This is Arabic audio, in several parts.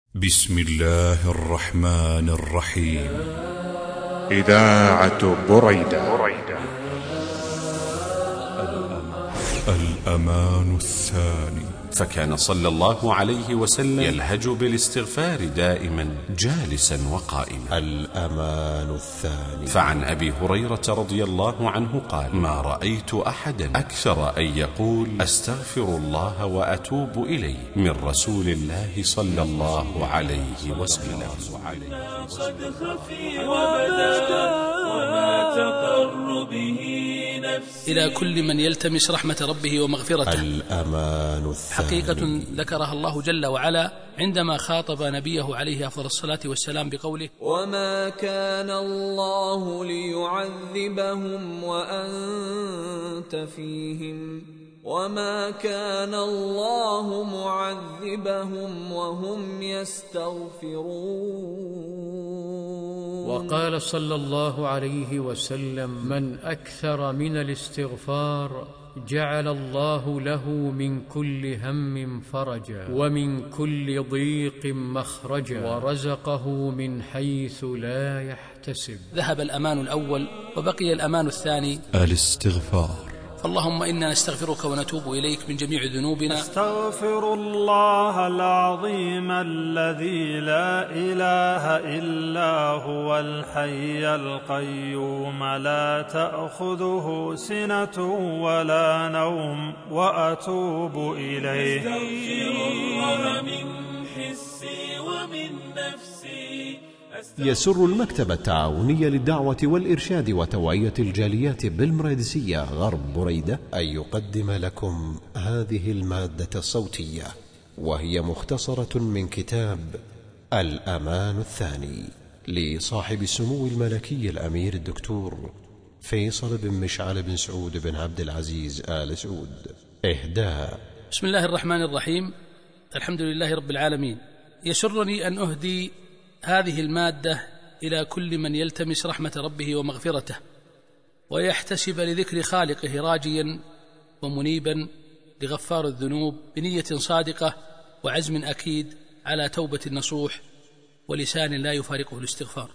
بسم الله الرحمن الرحيم. إذاعة بريدة. الأمان الثاني. فكان صلى الله عليه وسلم يلهج بالاستغفار دائما جالسا وقائما. الأمان الثاني. فعن أبي هريرة رضي الله عنه قال: ما رأيت أحدا أكثر أن يقول أستغفر الله وأتوب إليه من رسول الله صلى الله عليه وسلم. قد خفي وبدا وما تقر به نفسي. إلى كل من يلتمس رحمة ربه ومغفرته. الأمان الثاني. حقيقة ذكرها الله جل وعلا عندما خاطب نبيه عليه أفضل الصلاة والسلام بقوله: وما كان الله ليعذبهم وأنت فيهم وما كان الله معذبهم وهم يستغفرون. وقال صلى الله عليه وسلم: من أكثر من الاستغفار جعل الله له من كل هم فرجا ومن كل ضيق مخرجا ورزقه من حيث لا يحتسب. ذهب الأمان الأول وبقي الأمان الثاني، الاستغفار. فاللهم إنا نستغفرك ونتوب إليك من جميع ذنوبنا. استغفر الله العظيم الذي لا إله إلا هو الحي القيوم لا تأخذه سنة ولا نوم وأتوب إليه. استغفر الله من حسي ومن نفسي. يسر المكتب التعاوني للدعوة والإرشاد وتوعية الجاليات بالمريدسية غرب بريدة أن يقدم لكم هذه المادة الصوتية، وهي مختصرة من كتاب الأمان الثاني لصاحب السمو الملكي الأمير الدكتور فيصل بن مشعل بن سعود بن عبد العزيز آل سعود. إهداء. بسم الله الرحمن الرحيم. الحمد لله رب العالمين. يسرني أن أهدي هذه المادة إلى كل من يلتمس رحمة ربه ومغفرته ويحتسب لذكر خالقه راجيا ومنيبا لغفار الذنوب بنية صادقة وعزم أكيد على توبة نصوح ولسان لا يفارقه الاستغفار.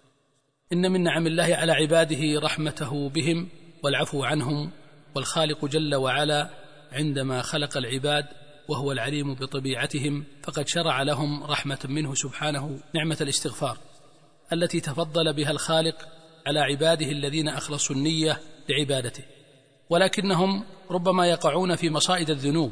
إن من نعم الله على عباده رحمته بهم والعفو عنهم، والخالق جل وعلا عندما خلق العباد وهو العليم بطبيعتهم فقد شرع لهم رحمة منه سبحانه نعمة الاستغفار التي تفضل بها الخالق على عباده الذين أخلصوا النية لعبادته، ولكنهم ربما يقعون في مصائد الذنوب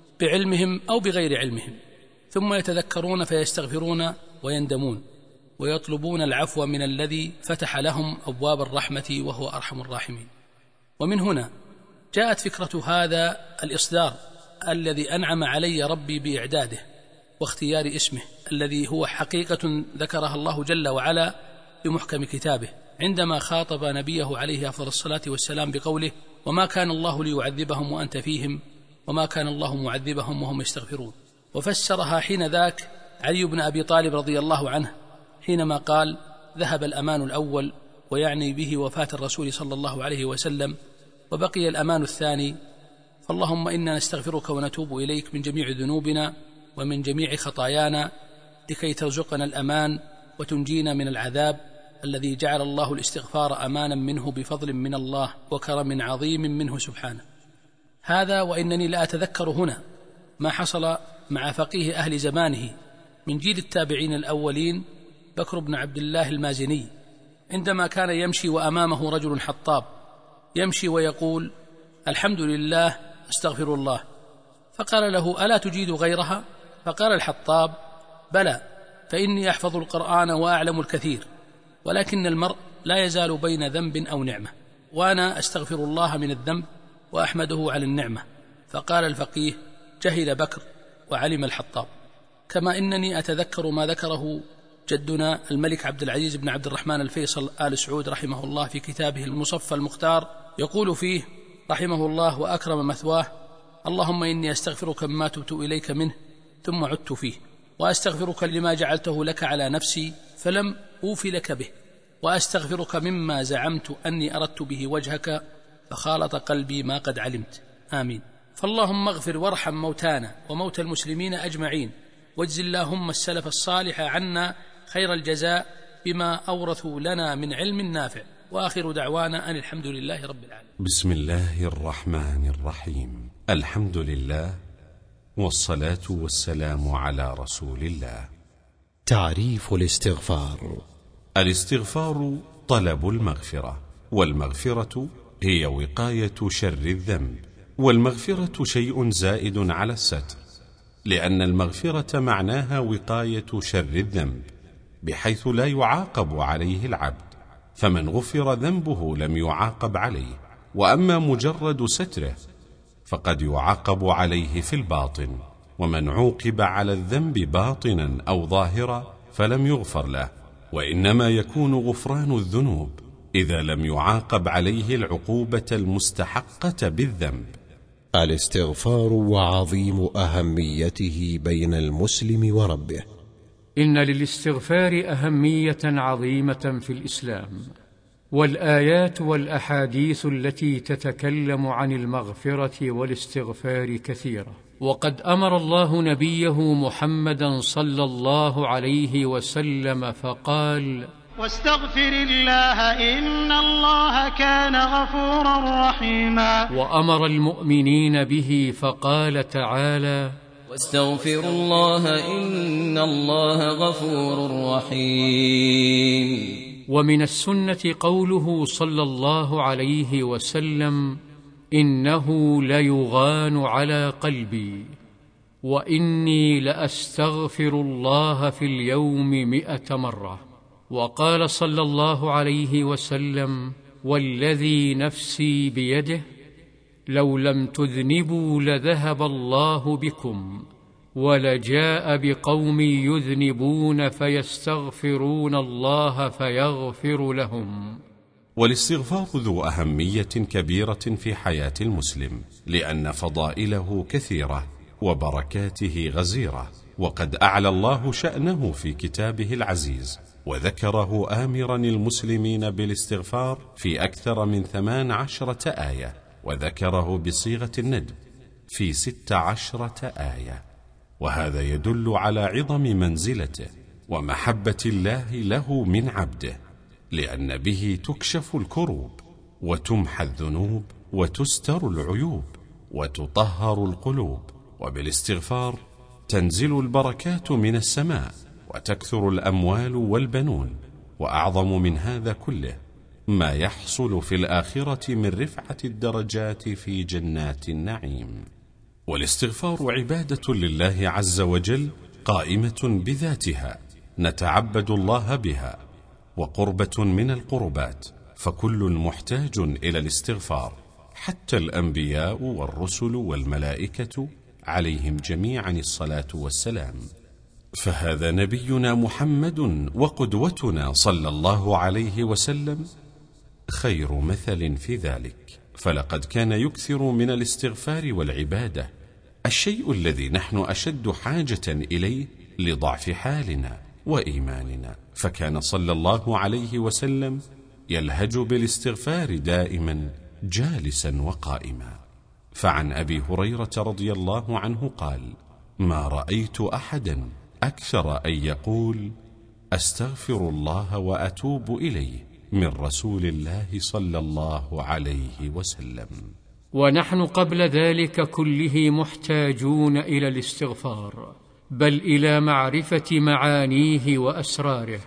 بعلمهم أو بغير علمهم، ثم يتذكرون فيستغفرون ويندمون ويطلبون العفو من الذي فتح لهم أبواب الرحمة وهو أرحم الراحمين. ومن هنا جاءت فكرة هذا الإصدار الذي أنعم علي ربي بإعداده واختيار اسمه، الذي هو حقيقة ذكرها الله جل وعلا بمحكم كتابه عندما خاطب نبيه عليه أفضل الصلاة والسلام بقوله: وما كان الله ليعذبهم وأنت فيهم وما كان الله معذبهم وهم يستغفرون. وفسرها حين ذاك علي بن أبي طالب رضي الله عنه حينما قال: ذهب الأمان الأول، ويعني به وفاة الرسول صلى الله عليه وسلم، وبقي الأمان الثاني. فاللهم إنا نستغفرك ونتوب إليك من جميع ذنوبنا ومن جميع خطايانا لكي ترزقنا الأمان وتنجينا من العذاب الذي جعل الله الاستغفار أمانا منه بفضل من الله وكرم عظيم منه سبحانه. هذا وإنني لا أتذكر هنا ما حصل مع فقيه أهل زمانه من جيل التابعين الأولين بكر بن عبد الله المازني، عندما كان يمشي وأمامه رجل حطاب يمشي ويقول: الحمد لله استغفر الله. فقال له: ألا تجيد غيرها؟ فقال الحطاب: بلى، فإني أحفظ القرآن وأعلم الكثير، ولكن المرء لا يزال بين ذنب أو نعمة، وأنا أستغفر الله من الذنب وأحمده على النعمة. فقال الفقيه: جهل بكر وعلم الحطاب. كما إنني أتذكر ما ذكره جدنا الملك عبد العزيز بن عبد الرحمن الفيصل آل سعود رحمه الله في كتابه المصفى المختار، يقول فيه رحمه الله وأكرم مثواه: اللهم إني أستغفرك مما تبت إليك منه ثم عدت فيه، وأستغفرك لما جعلته لك على نفسي فلم أوف لك به، وأستغفرك مما زعمت أني أردت به وجهك فخالط قلبي ما قد علمت. آمين. فاللهم اغفر وارحم موتانا وموتى المسلمين أجمعين، واجز اللهم السلف الصالح عنا خير الجزاء بما أورثوا لنا من علم نافع. وآخر دعوانا أن الحمد لله رب العالمين. بسم الله الرحمن الرحيم. الحمد لله والصلاة والسلام على رسول الله. تعريف الاستغفار. الاستغفار طلب المغفرة، والمغفرة هي وقاية شر الذنب، والمغفرة شيء زائد على الستر، لأن المغفرة معناها وقاية شر الذنب بحيث لا يعاقب عليه العبد، فمن غفر ذنبه لم يعاقب عليه. وأما مجرد ستره فقد يعاقب عليه في الباطن، ومن عوقب على الذنب باطنا أو ظاهرا فلم يغفر له. وإنما يكون غفران الذنوب إذا لم يعاقب عليه العقوبة المستحقة بالذنب. الاستغفار وعظيم أهميته بين المسلم وربه. إن للاستغفار أهمية عظيمة في الإسلام، والآيات والأحاديث التي تتكلم عن المغفرة والاستغفار كثيرة. وقد أمر الله نبيه محمدا صلى الله عليه وسلم فقال: واستغفر الله إن الله كان غفورا رحيما. وأمر المؤمنين به فقال تعالى: واستغفروا الله إن الله غفور رحيم. ومن السنة قوله صلى الله عليه وسلم: إنه ليغان على قلبي وإني لأستغفر الله في اليوم 100 مرة. وقال صلى الله عليه وسلم: والذي نفسي بيده لو لم تذنبوا لذهب الله بكم ولجاء بقوم يذنبون فيستغفرون الله فيغفر لهم. والاستغفار ذو أهمية كبيرة في حياة المسلم، لأن فضائله كثيرة وبركاته غزيرة، وقد أعلى الله شأنه في كتابه العزيز، وذكره آمرا المسلمين بالاستغفار في أكثر من 18 آية، وذكره بصيغة الندب في 16 آية. وهذا يدل على عظم منزلته ومحبة الله له من عبده، لأن به تكشف الكروب وتمحى الذنوب وتستر العيوب وتطهر القلوب. وبالاستغفار تنزل البركات من السماء وتكثر الأموال والبنون. وأعظم من هذا كله ما يحصل في الآخرة من رفعة الدرجات في جنات النعيم. والاستغفار عبادة لله عز وجل قائمة بذاتها نتعبد الله بها، وقربة من القربات، فكل محتاج إلى الاستغفار، حتى الأنبياء والرسل والملائكة عليهم جميعا الصلاة والسلام. فهذا نبينا محمد وقدوتنا صلى الله عليه وسلم خير مثل في ذلك، فلقد كان يكثر من الاستغفار والعبادة، الشيء الذي نحن أشد حاجة إليه لضعف حالنا وإيماننا. فكان صلى الله عليه وسلم يلهج بالاستغفار دائما جالسا وقائما. فعن أبي هريرة رضي الله عنه قال: ما رأيت أحدا أكثر أن يقول أستغفر الله وأتوب إليه من رسول الله صلى الله عليه وسلم. ونحن قبل ذلك كله محتاجون إلى الاستغفار، بل إلى معرفة معانيه وأسراره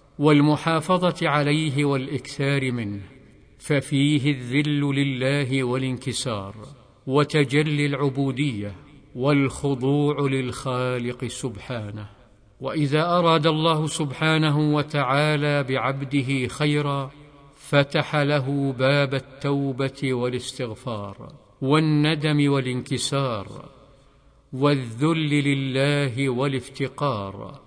والمحافظة عليه والإكثار منه، ففيه الذل لله والانكسار وتجلي العبودية والخضوع للخالق سبحانه. وإذا أراد الله سبحانه وتعالى بعبده خيرا فتح له باب التوبة والاستغفار والندم والانكسار والذل لله والافتقار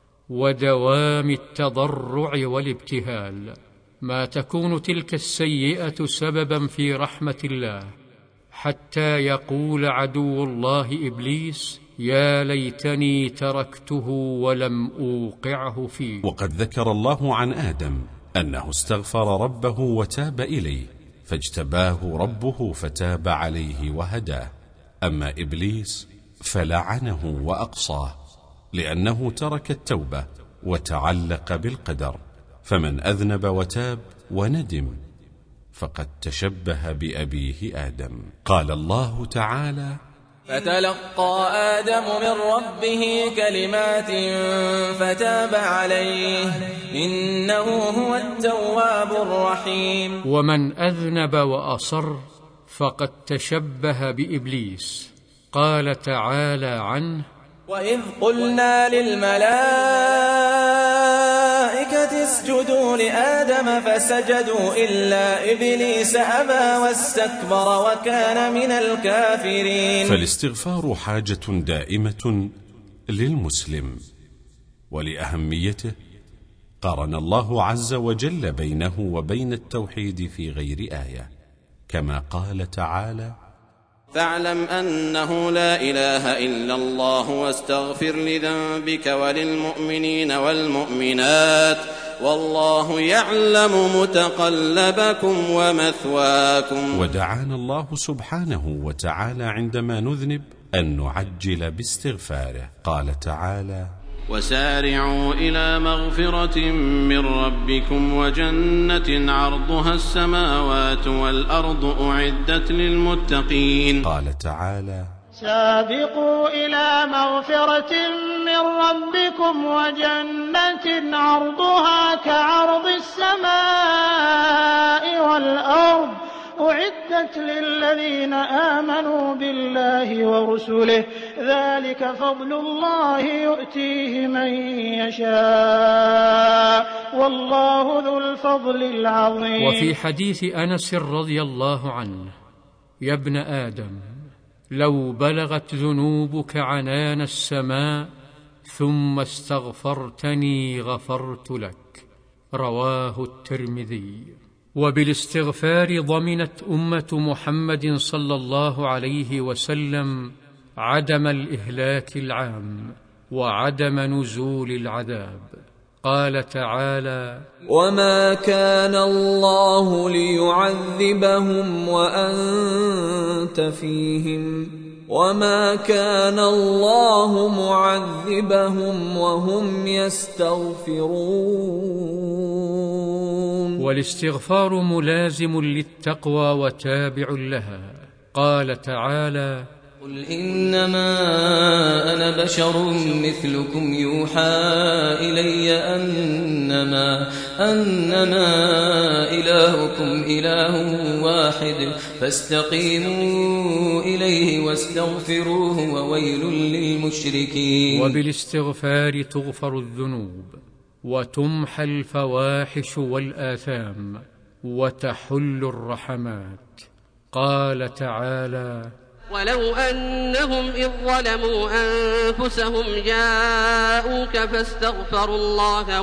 ودوام التضرع والابتهال، ما تكون تلك السيئة سببا في رحمة الله، حتى يقول عدو الله إبليس: يا ليتني تركته ولم أوقعه فيه. وقد ذكر الله عن آدم أنه استغفر ربه وتاب إليه فاجتباه ربه فتاب عليه وهداه. أما إبليس فلعنه وأقصاه لأنه ترك التوبة وتعلق بالقدر، فمن أذنب وتاب وندم فقد تشبه بأبيه آدم. قال الله تعالى: فتلقى آدم من ربه كلمات فتاب عليه إنه هو التواب الرحيم. ومن أذنب وأصر فقد تشبه بإبليس. قال تعالى عنه: وإذ قلنا للملائكة اسجدوا لآدم فسجدوا إلا إبليس أبى واستكبر وكان من الكافرين. فالاستغفار حاجة دائمة للمسلم، ولأهميته قارن الله عز وجل بينه وبين التوحيد في غير آية، كما قال تعالى: فاعلم أنه لا إله إلا الله واستغفر لذنبك وللمؤمنين والمؤمنات والله يعلم متقلبكم ومثواكم. ودعانا الله سبحانه وتعالى عندما نذنب أن نعجل باستغفاره. قال تعالى: وسارعوا إلى مغفرة من ربكم وجنة عرضها السماوات والأرض أعدت للمتقين. قال تعالى: سابقوا إلى مغفرة من ربكم وجنة عرضها كعرض السماء والأرض أعدت للذين آمنوا بالله ورسله ذلك فضل الله يؤتيه من يشاء والله ذو الفضل العظيم. وفي حديث أنس رضي الله عنه: يا ابن آدم لو بلغت ذنوبك عنان السماء ثم استغفرتني غفرت لك. رواه الترمذي. وبالاستغفار ضمنت أمة محمد صلى الله عليه وسلم عدم الإهلاك العام وعدم نزول العذاب. قال تعالى: وما كان الله ليعذبهم وأنت فيهم وما كان الله معذبهم وهم يستغفرون. والاستغفار ملازم للتقوى وتابع لها. قال تعالى: قل إنما أنا بشر مثلكم يوحى إلي أنما إلهكم إله واحد فاستقيموا إليه واستغفروه وويل للمشركين. وبالاستغفار تغفر الذنوب وتمحى الفواحش والآثام وتحل الرحمات. قال تعالى: ولو أنهم إذ ظلموا أنفسهم جاءوك فاستغفروا الله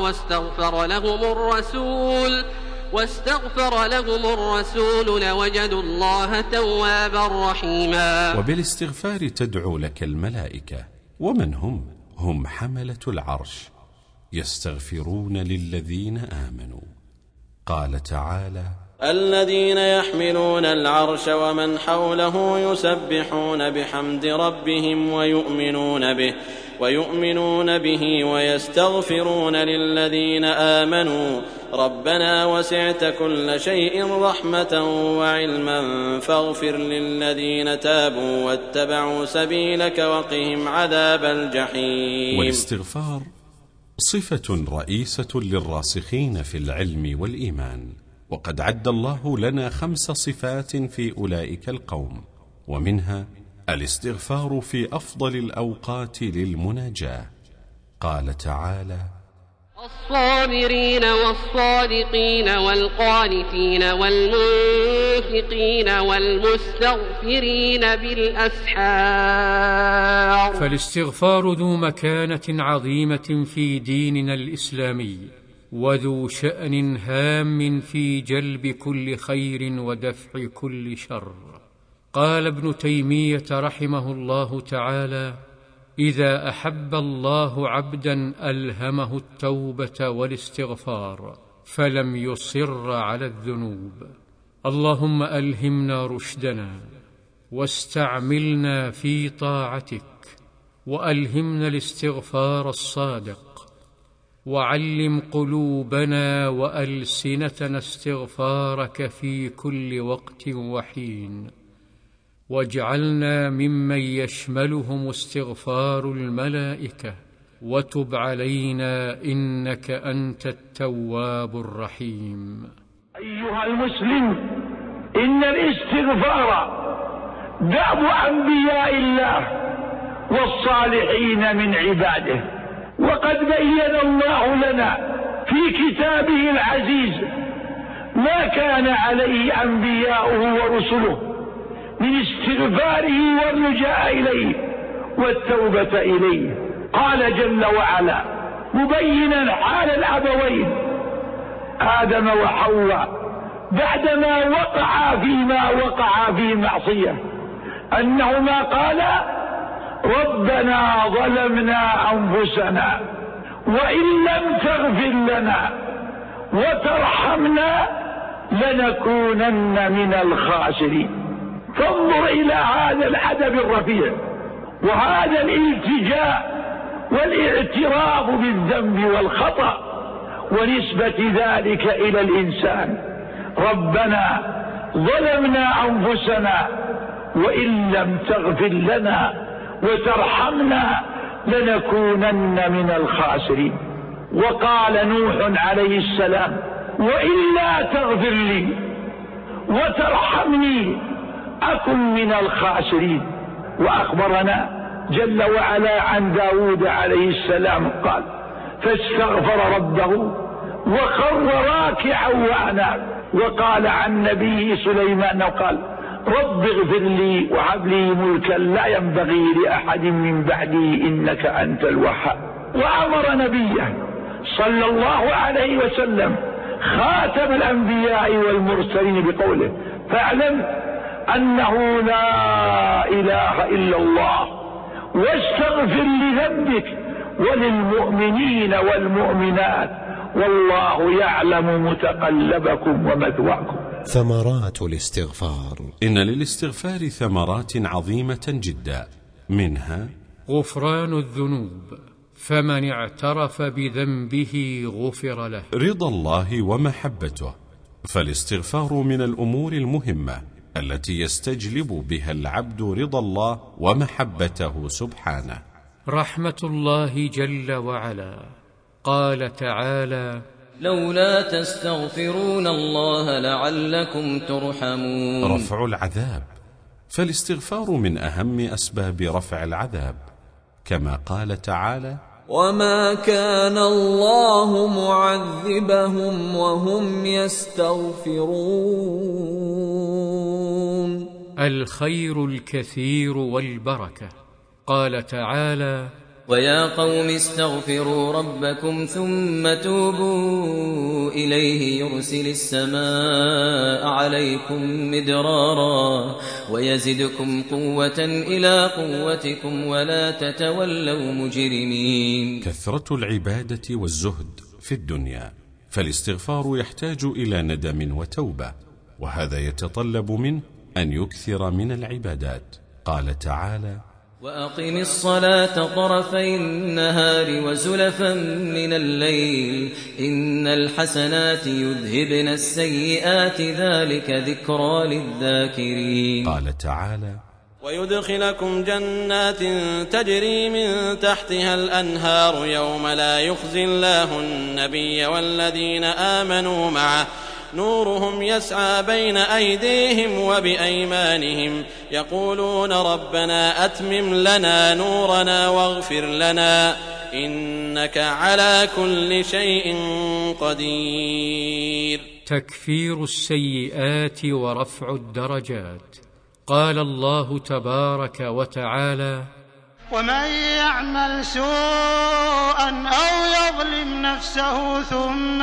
واستغفر لهم الرسول لوجدوا الله توابا رحيما. وبالاستغفار تدعو لك الملائكة. ومن هم حملة العرش يستغفرون للذين آمنوا. قال تعالى: الذين يحملون العرش ومن حوله يسبحون بحمد ربهم ويؤمنون به ويستغفرون للذين آمنوا ربنا وسعت كل شيء رحمة وعلما فاغفر للذين تابوا واتبعوا سبيلك وقهم عذاب الجحيم. والاستغفار صفة رئيسة للراسخين في العلم والإيمان، وقد عد الله لنا 5 صفات في أولئك القوم، ومنها الاستغفار في أفضل الأوقات للمناجاة. قال تعالى: الصابرين والصادقين والقانتين والمنفقين والمستغفرين بالأسحار. فالاستغفار ذو مكانة عظيمة في ديننا الإسلامي وذو شأن هام في جلب كل خير ودفع كل شر. قال ابن تيمية رحمه الله تعالى: إذا أحب الله عبدا ألهمه التوبة والاستغفار فلم يصر على الذنوب. اللهم ألهمنا رشدنا واستعملنا في طاعتك وألهمنا الاستغفار الصادق، وعلم قلوبنا وألسنتنا استغفارك في كل وقت وحين، واجعلنا ممن يشملهم استغفار الملائكة، وتب علينا إنك أنت التواب الرحيم. أيها المسلم، إن الاستغفار دأب أنبياء الله والصالحين من عباده، وقد بين الله لنا في كتابه العزيز ما كان عليه أنبياؤه ورسله من استغفاره والرجاء إليه والتوبة إليه. قال جل وعلا مبينا حال الأبوين آدم وحواء بعدما وقعا فيما وقعا في معصية، أنهما قالا ربنا ظلمنا أنفسنا وإن لم تغفر لنا وترحمنا لنكونن من الخاسرين. فانظر إلى هذا الأدب الرفيع وهذا الالتجاء والاعتراف بالذنب والخطأ ونسبة ذلك إلى الإنسان. ربنا ظلمنا أنفسنا وإن لم تغفر لنا وترحمنا لنكونن من الخاسرين. وقال نوح عليه السلام وإلا تغفر لي وترحمني أكن من الخاسرين. وأخبرنا جل وعلا عن داود عليه السلام قال فاستغفر ربه وخر راكعا وأناب. وقال عن نبيه سليمان قال رب اغفر لي وهب لي ملكا لا ينبغي لأحد من بعدي إنك أنت الوهاب. وأمر نبيه صلى الله عليه وسلم خاتم الأنبياء والمرسلين بقوله فاعلم أنه لا إله إلا الله واستغفر لذنبك وللمؤمنين والمؤمنات والله يعلم متقلبكم ومثواكم. ثمرات الاستغفار. إن للاستغفار ثمرات عظيمة جدا، منها غفران الذنوب، فمن اعترف بذنبه غفر له. رضا الله ومحبته، فالاستغفار من الأمور المهمة التي يستجلب بها العبد رضا الله ومحبته سبحانه. رحمة الله جل وعلا، قال تعالى لولا تستغفرون الله لعلكم ترحمون. رفع العذاب، فالاستغفار من أهم أسباب رفع العذاب، كما قال تعالى وما كان الله معذبهم وهم يستغفرون. الخير الكثير والبركة. قال تعالى ويا قوم استغفروا ربكم ثم توبوا إليه يرسل السماء عليكم مدرارا ويزدكم قوة إلى قوتكم ولا تتولوا مجرمين. كثرة العبادة والزهد في الدنيا، فالاستغفار يحتاج إلى ندم وتوبة، وهذا يتطلب منه أن يكثر من العبادات. قال تعالى وأقم الصلاة طرفي النهار وزلفا من الليل إن الحسنات يذهبن السيئات ذلك ذكرى للذاكرين. قال تعالى ويدخلكم جنات تجري من تحتها الأنهار يوم لا يخزي الله النبي والذين آمنوا معه نورهم يسعى بين أيديهم وبأيمانهم يقولون ربنا أتمم لنا نورنا واغفر لنا إنك على كل شيء قدير. تكفير السيئات ورفع الدرجات. قال الله تبارك وتعالى ومن يعمل سوءا أو يظلم نفسه ثم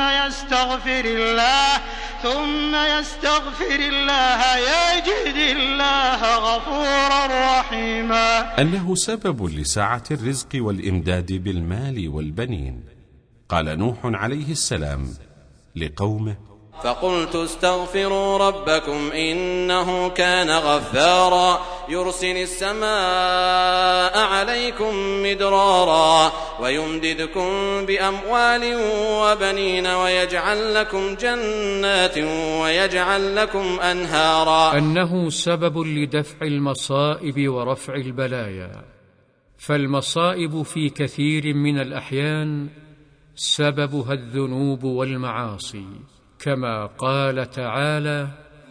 يستغفر الله يجد الله غفورا رحيما. أنه سبب لسعة الرزق والإمداد بالمال والبنين. قال نوح عليه السلام لقومه فقلت استغفروا ربكم إنه كان غفارا يرسل السماء عليكم مدرارا ويمددكم بأموال وبنين ويجعل لكم جنات ويجعل لكم أنهارا. أنه سبب لدفع المصائب ورفع البلايا، فالمصائب في كثير من الأحيان سببها الذنوب والمعاصي، كما قال تعالى: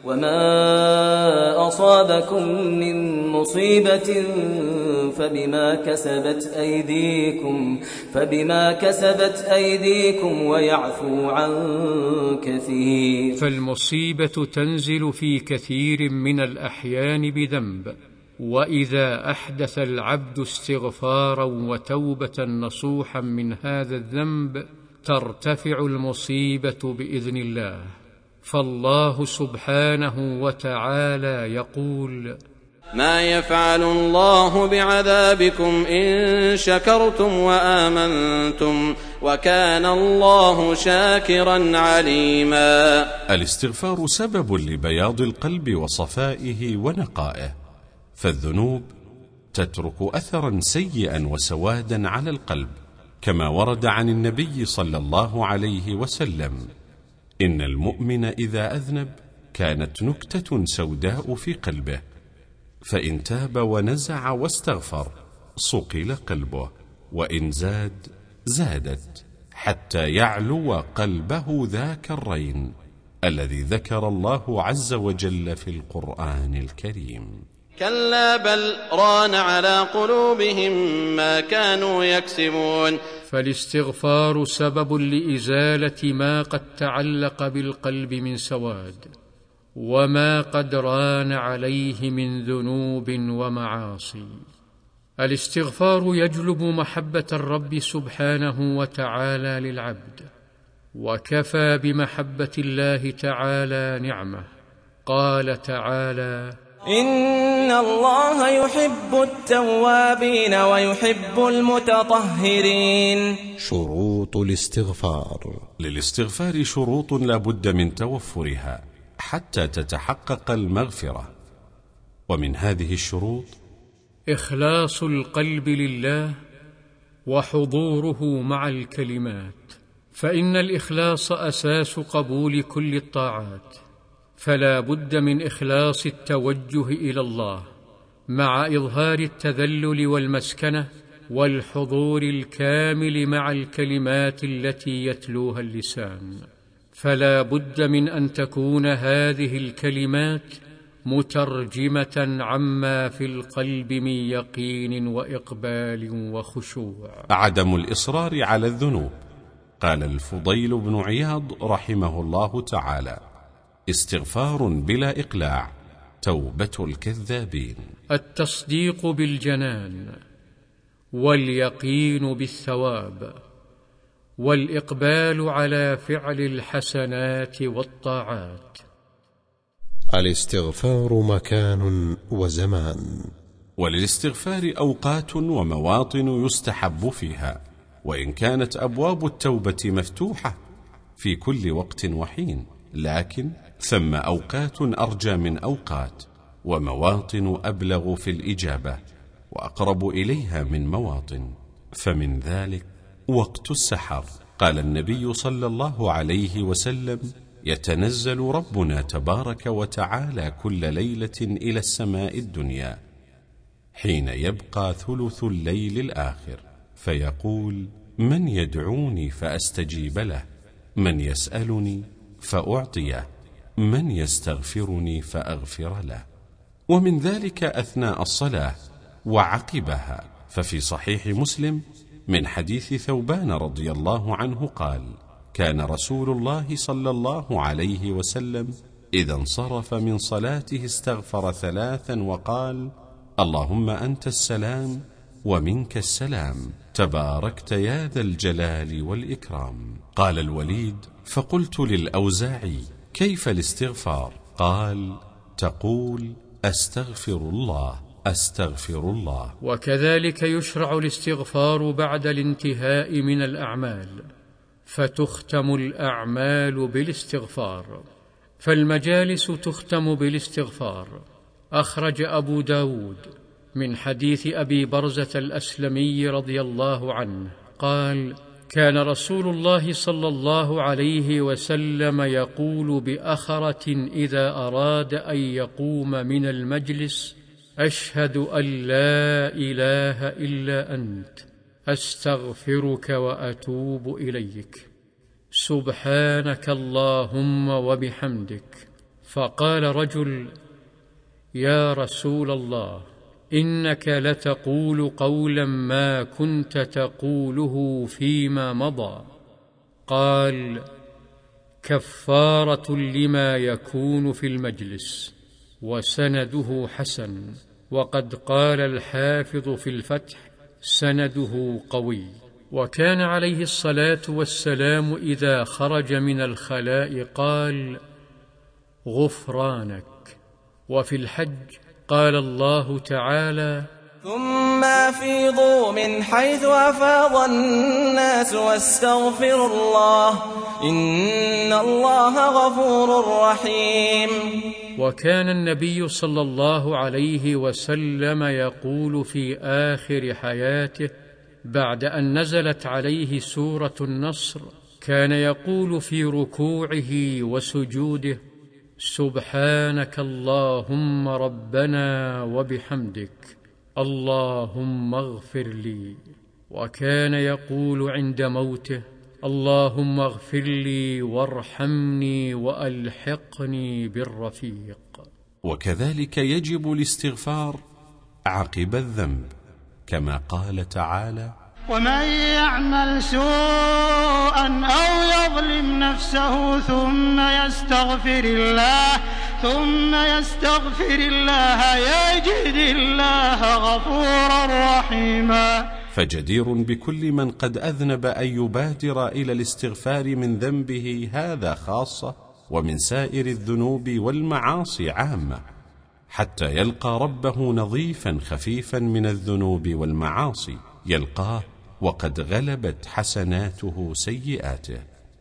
وما أصابكم من مصيبة فبما كسبت أيديكم ويعفو عن كثير. فالمصيبة تنزل في كثير من الأحيان بذنب، وإذا أحدث العبد استغفارا وتوبة نصوحا من هذا الذنب ترتفع المصيبة بإذن الله. فالله سبحانه وتعالى يقول: ما يفعل الله بعذابكم إن شكرتم وآمنتم وكان الله شاكرا عليما. الاستغفار سبب لبياض القلب وصفائه ونقائه، فالذنوب تترك أثرا سيئا وسوادا على القلب، كما ورد عن النبي صلى الله عليه وسلم: إن المؤمن إذا أذنب كانت نكتة سوداء في قلبه، فإن تاب ونزع واستغفر صقل قلبه، وإن زادت حتى يعلو قلبه ذاك الرين الذي ذكر الله عز وجل في القرآن الكريم. كلا بل ران على قلوبهم ما كانوا يكسبون. فالاستغفار سبب لإزالة ما قد تعلق بالقلب من سواد، وما قد ران عليه من ذنوب ومعاصي. الاستغفار يجلب محبة الرب سبحانه وتعالى للعبد، وكفى بمحبة الله تعالى نعمة. قال تعالى: إن الله يحب التوابين ويحب المتطهرين. شروط الاستغفار. للاستغفار شروط لا بد من توفرها حتى تتحقق المغفرة، ومن هذه الشروط: إخلاص القلب لله وحضوره مع الكلمات، فإن الإخلاص أساس قبول كل الطاعات، فلا بد من إخلاص التوجه إلى الله مع إظهار التذلل والمسكنة والحضور الكامل مع الكلمات التي يتلوها اللسان. فلا بد من أن تكون هذه الكلمات مترجمة عما في القلب من يقين وإقبال وخشوع. عدم الإصرار على الذنوب. قال الفضيل بن عياض رحمه الله تعالى: استغفار بلا إقلاع توبة الكذابين. التصديق بالجنان، واليقين بالثواب، والإقبال على فعل الحسنات والطاعات. الاستغفار مكان وزمان. وللاستغفار أوقات ومواطن يستحب فيها، وإن كانت أبواب التوبة مفتوحة في كل وقت وحين، لكن ثم أوقات أرجى من أوقات، ومواطن أبلغ في الإجابة وأقرب إليها من مواطن. فمن ذلك وقت السحر. قال النبي صلى الله عليه وسلم: يتنزل ربنا تبارك وتعالى كل ليلة إلى السماء الدنيا حين يبقى ثلث الليل الآخر، فيقول: من يدعوني فأستجيب له، من يسألني فأعطيه، من يستغفرني فأغفر له. ومن ذلك أثناء الصلاة وعقبها، ففي صحيح مسلم من حديث ثوبان رضي الله عنه قال: كان رسول الله صلى الله عليه وسلم إذا انصرف من صلاته استغفر 3 وقال: اللهم أنت السلام ومنك السلام، تباركت يا ذا الجلال والإكرام. قال الوليد: فقلت للأوزاعي: كيف الاستغفار؟ قال: تقول أستغفر الله أستغفر الله. وكذلك يشرع الاستغفار بعد الانتهاء من الأعمال، فتختم الأعمال بالاستغفار، فالمجالس تختم بالاستغفار. أخرج أبو داود من حديث أبي برزة الأسلمي رضي الله عنه قال: كان رسول الله صلى الله عليه وسلم يقول بأخرة إذا أراد أن يقوم من المجلس: أشهد أن لا إله إلا أنت، أستغفرك وأتوب إليك، سبحانك اللهم وبحمدك. فقال رجل: يا رسول الله، إنك لتقول قولا ما كنت تقوله فيما مضى. قال: كفارة لما يكون في المجلس. وسنده حسن، وقد قال الحافظ في الفتح: سنده قوي. وكان عليه الصلاة والسلام إذا خرج من الخلاء قال: غفرانك. وفي الحج قال الله تعالى: ثم أفيضوا من حيث أفاض الناس واستغفروا الله إن الله غفور رحيم. وكان النبي صلى الله عليه وسلم يقول في آخر حياته بعد أن نزلت عليه سورة النصر، كان يقول في ركوعه وسجوده: سبحانك اللهم ربنا وبحمدك، اللهم اغفر لي. وكان يقول عند موته: اللهم اغفر لي وارحمني وألحقني بالرفيق. وكذلك يجب الاستغفار عقب الذنب، كما قال تعالى: ومن يعمل سوءا أو يظلم نفسه ثم يستغفر الله يجد الله غفورا رحيما. فجدير بكل من قد أذنب أن يبادر إلى الاستغفار من ذنبه هذا خاصة، ومن سائر الذنوب والمعاصي عامة، حتى يلقى ربه نظيفا خفيفا من الذنوب والمعاصي، يلقاه وقد غلبت حسناته سيئاته.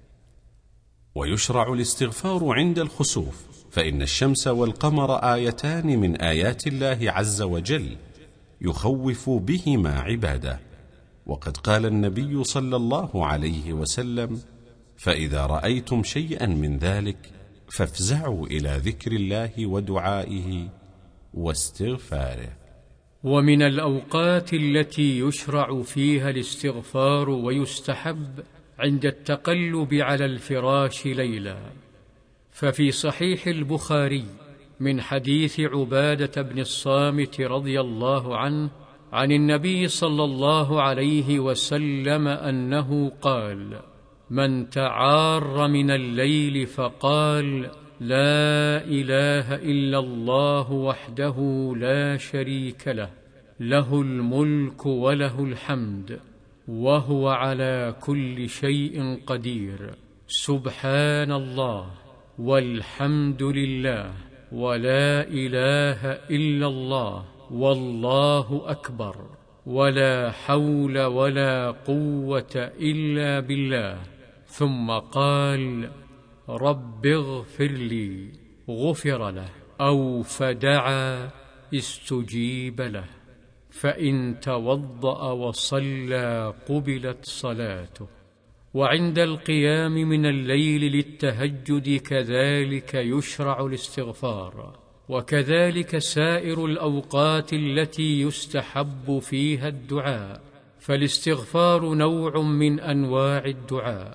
ويشرع الاستغفار عند الخسوف، فإن الشمس والقمر آيتان من آيات الله عز وجل يخوف بهما عباده. وقد قال النبي صلى الله عليه وسلم: فإذا رأيتم شيئا من ذلك فافزعوا إلى ذكر الله ودعائه واستغفاره. ومن الأوقات التي يشرع فيها الاستغفار ويستحب عند التقلب على الفراش ليلا، ففي صحيح البخاري من حديث عبادة بن الصامت رضي الله عنه عن النبي صلى الله عليه وسلم أنه قال: من تعار من الليل فقال: لا إله إلا الله وحده لا شريك له، له الملك وله الحمد وهو على كل شيء قدير، سبحان الله والحمد لله ولا إله إلا الله والله أكبر ولا حول ولا قوة إلا بالله، ثم قال: رب اغفر لي، غفر له، أو فدعا استجيب له، فإن توضأ وصلى قبلت صلاته. وعند القيام من الليل للتهجد كذلك يشرع الاستغفار، وكذلك سائر الأوقات التي يستحب فيها الدعاء، فالاستغفار نوع من أنواع الدعاء،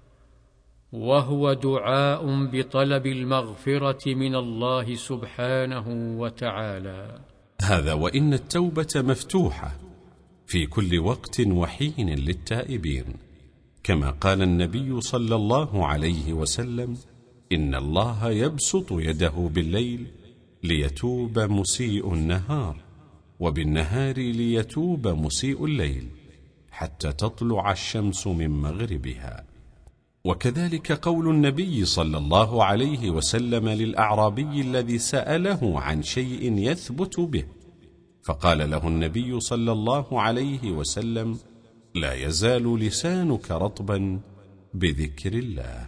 وهو دعاء بطلب المغفرة من الله سبحانه وتعالى. هذا وإن التوبة مفتوحة في كل وقت وحين للتائبين، كما قال النبي صلى الله عليه وسلم: إن الله يبسط يده بالليل ليتوب مسيء النهار، وبالنهار ليتوب مسيء الليل، حتى تطلع الشمس من مغربها. وكذلك قول النبي صلى الله عليه وسلم للأعرابي الذي سأله عن شيء يثبت به، فقال له النبي صلى الله عليه وسلم: لا يزال لسانك رطبا بذكر الله.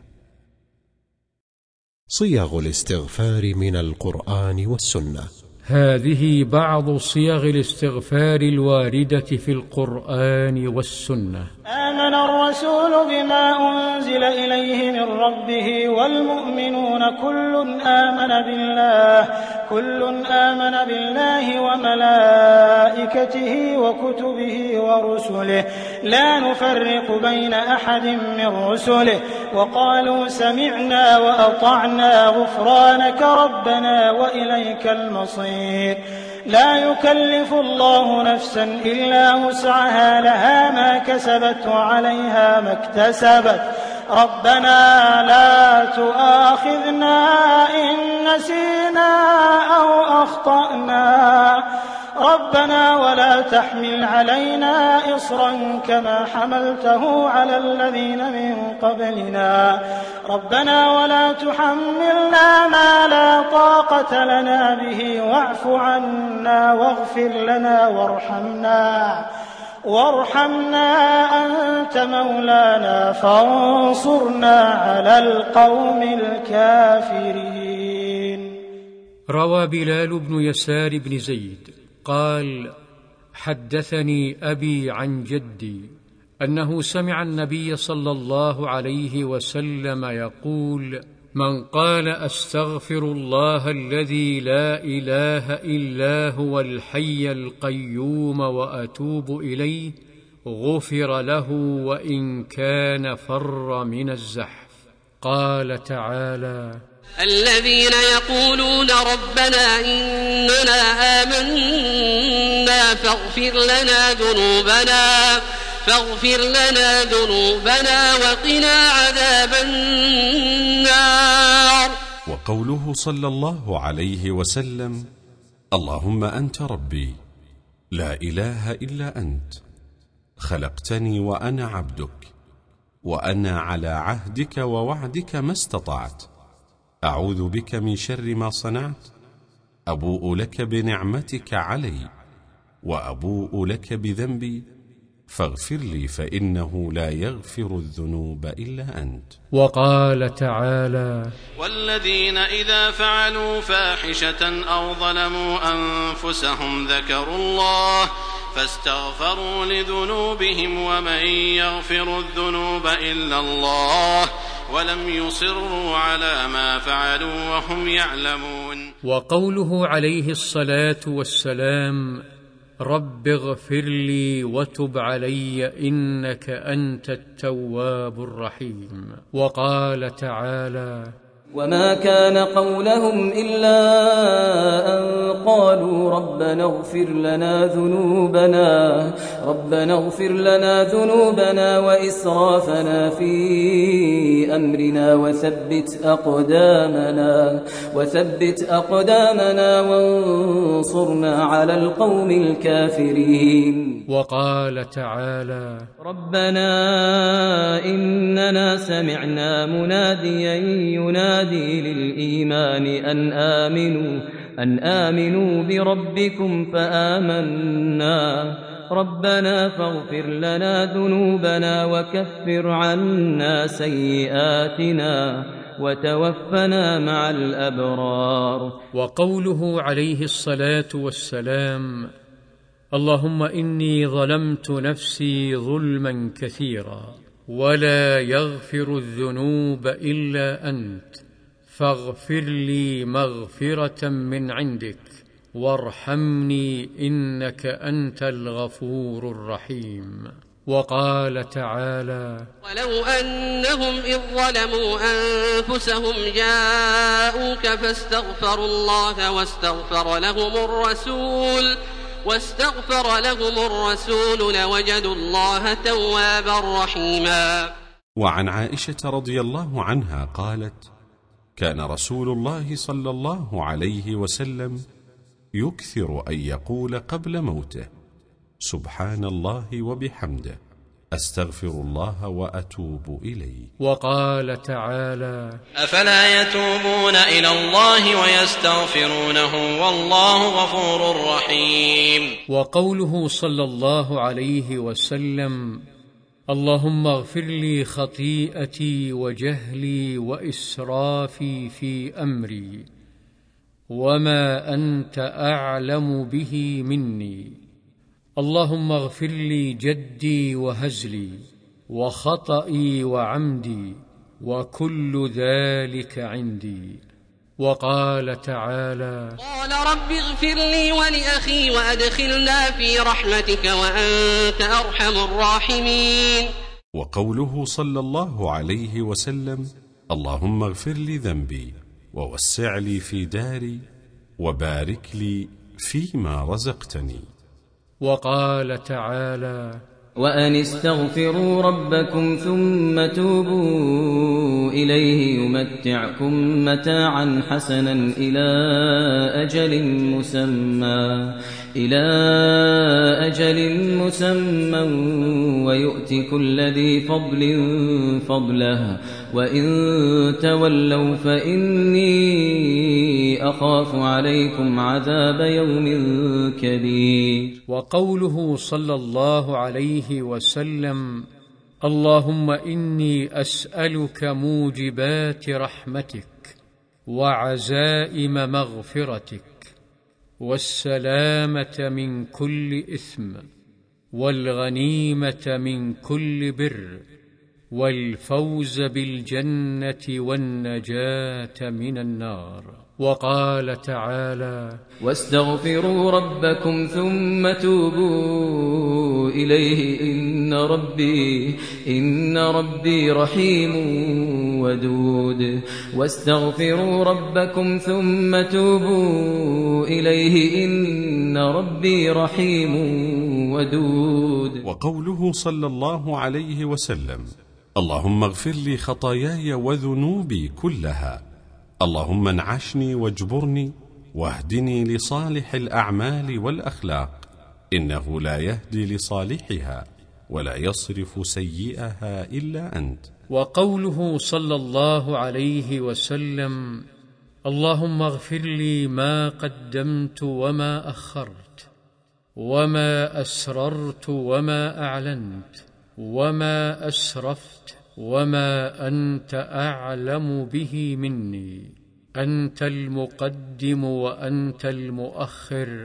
صيغ الاستغفار من القرآن والسنة. هذه بعض صيغ الاستغفار الواردة في القرآن والسنة. آمن الرسول بما أنزل إليه من ربه والمؤمنون كل آمن بالله وملائكته وكتبه ورسله لا نفرق بين أحد من رسله وقالوا سمعنا وأطعنا غفرانك ربنا وإليك المصير. لا يكلف الله نفسا إلا وسعها لها ما كسبت وعليها ما اكتسبت ربنا لا تؤاخذنا إن نسينا أو أخطأنا ربنا ولا تحمل علينا إصرا كما حملته على الذين من قبلنا ربنا ولا تحملنا ما لا طاقة لنا به واعف عنا واغفر لنا وارحمنا أنت مولانا فانصرنا على القوم الكافرين. روى بلال بن يسار بن زيد قال: حدثني أبي عن جدي أنه سمع النبي صلى الله عليه وسلم يقول: من قال أستغفر الله الذي لا إله إلا هو الحي القيوم وأتوب إليه غفر له وإن كان فر من الزحف. قال تعالى: الذين يقولون ربنا إننا آمنا فاغفر لنا ذنوبنا وقنا عذاب النار. وقوله صلى الله عليه وسلم: اللهم أنت ربي لا إله إلا أنت خلقتني وأنا عبدك وأنا على عهدك ووعدك ما استطعت أعوذ بك من شر ما صنعت أبوء لك بنعمتك علي وأبوء لك بذنبي فاغفر لي فإنه لا يغفر الذنوب إلا أنت. وقال تعالى: والذين إذا فعلوا فاحشة أو ظلموا أنفسهم ذكروا الله فاستغفروا لذنوبهم ومن يغفر الذنوب إلا الله ولم يصروا على ما فعلوا وهم يعلمون. وقوله عليه الصلاة والسلام: رب اغفر لي وتب علي إنك أنت التواب الرحيم. وقال تعالى: وما كان قولهم إلا أن قالوا ربنا اغفر لنا ذنوبنا وإسرافنا في أمرنا وثبت أقدامنا وانصرنا على القوم الكافرين. وقال تعالى: ربنا إننا سمعنا مناديا ينادي للإيمان أن آمنوا بربكم فآمنا ربنا فاغفر لنا ذنوبنا وكفر عنا سيئاتنا وتوفنا مع الأبرار. وقوله عليه الصلاة والسلام: اللهم إني ظلمت نفسي ظلما كثيرا ولا يغفر الذنوب إلا أنت فاغفر لي مغفرة من عندك وارحمني إنك أنت الغفور الرحيم. وقال تعالى: ولو أنهم إذ ظلموا أنفسهم جاءوك فاستغفروا الله واستغفر لهم الرسول لوجدوا الله توابا رحيما. وعن عائشة رضي الله عنها قالت: كان رسول الله صلى الله عليه وسلم يكثر أن يقول قبل موته: سبحان الله وبحمده أستغفر الله وأتوب إليه. وقال تعالى: أفلا يتوبون إلى الله ويستغفرونه والله غفور رحيم. وقوله صلى الله عليه وسلم: اللهم اغفر لي خطيئتي وجهلي وإسرافي في أمري وما أنت أعلم به مني. اللهم اغفر لي جدي وهزلي وخطئي وعمدي وكل ذلك عندي. وقال تعالى: قال رب اغفر لي ولأخي وأدخلنا في رحمتك وأنت أرحم الراحمين. وقوله صلى الله عليه وسلم: اللهم اغفر لي ذنبي ووسع لي في داري وبارك لي فيما رزقتني. وقال تعالى: وأن استغفروا ربكم ثم توبوا إليه يمتعكم متاعا حسنا إلى أجل مسمى ويؤت كل ذي فضل فضله وإن تولوا فإني أخاف عليكم عذاب يوم كبير. وقوله صلى الله عليه وسلم: اللهم إني أسألك موجبات رحمتك وعزائم مغفرتك والسلامة من كل إثم والغنيمة من كل بر والفوز بالجنة والنجاة من النار. وقال تعالى: واستغفروا ربكم ثم توبوا إليه إن ربي رحيم ودود. واستغفروا ربكم ثم توبوا إليه إن ربي رحيم ودود. وقوله صلى الله عليه وسلم: اللهم اغفر لي خطاياي وذنوبي كلها. اللهم انعشني واجبرني واهدني لصالح الأعمال والأخلاق، إنه لا يهدي لصالحها ولا يصرف سيئها إلا أنت. وقوله صلى الله عليه وسلم: اللهم اغفر لي ما قدمت وما أخرت وما أسررت وما أعلنت وما أسرفت وما أنت أعلم به مني. أنت المقدم وأنت المؤخر،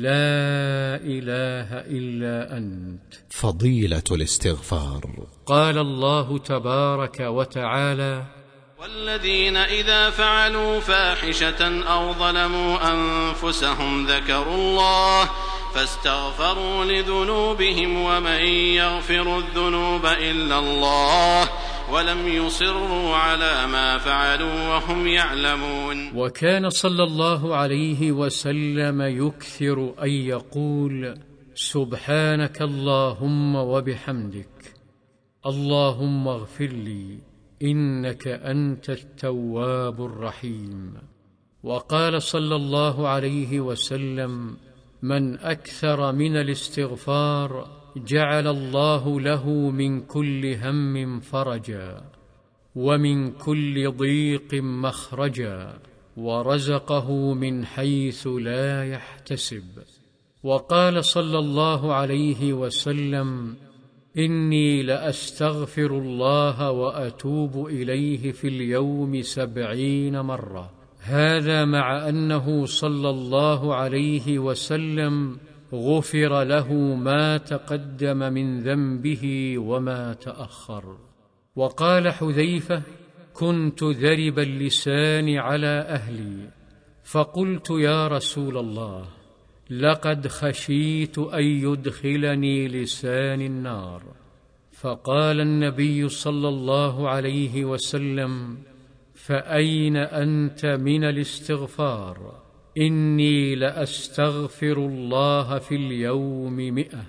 لا إله إلا أنت. فضيلة الاستغفار. قال الله تبارك وتعالى: والذين إذا فعلوا فاحشة أو ظلموا أنفسهم ذكروا الله فاستغفروا لذنوبهم ومن يغفر الذنوب إلا الله ولم يصروا على ما فعلوا وهم يعلمون. وكان صلى الله عليه وسلم يكثر أن يقول: سبحانك اللهم وبحمدك، اللهم اغفر لي، إنك أنت التواب الرحيم. وقال صلى الله عليه وسلم: من أكثر من الاستغفار جعل الله له من كل هم فرجا ومن كل ضيق مخرجا ورزقه من حيث لا يحتسب. وقال صلى الله عليه وسلم: إني لأستغفر الله وأتوب إليه في اليوم 70 مرة. هذا مع أنه صلى الله عليه وسلم غفر له ما تقدم من ذنبه وما تأخر. وقال حذيفة: كنت ذرب اللسان على أهلي فقلت: يا رسول الله، لقد خشيت أن يدخلني لسان النار. فقال النبي صلى الله عليه وسلم: فأين أنت من الاستغفار؟ إني لأستغفر الله في اليوم 100.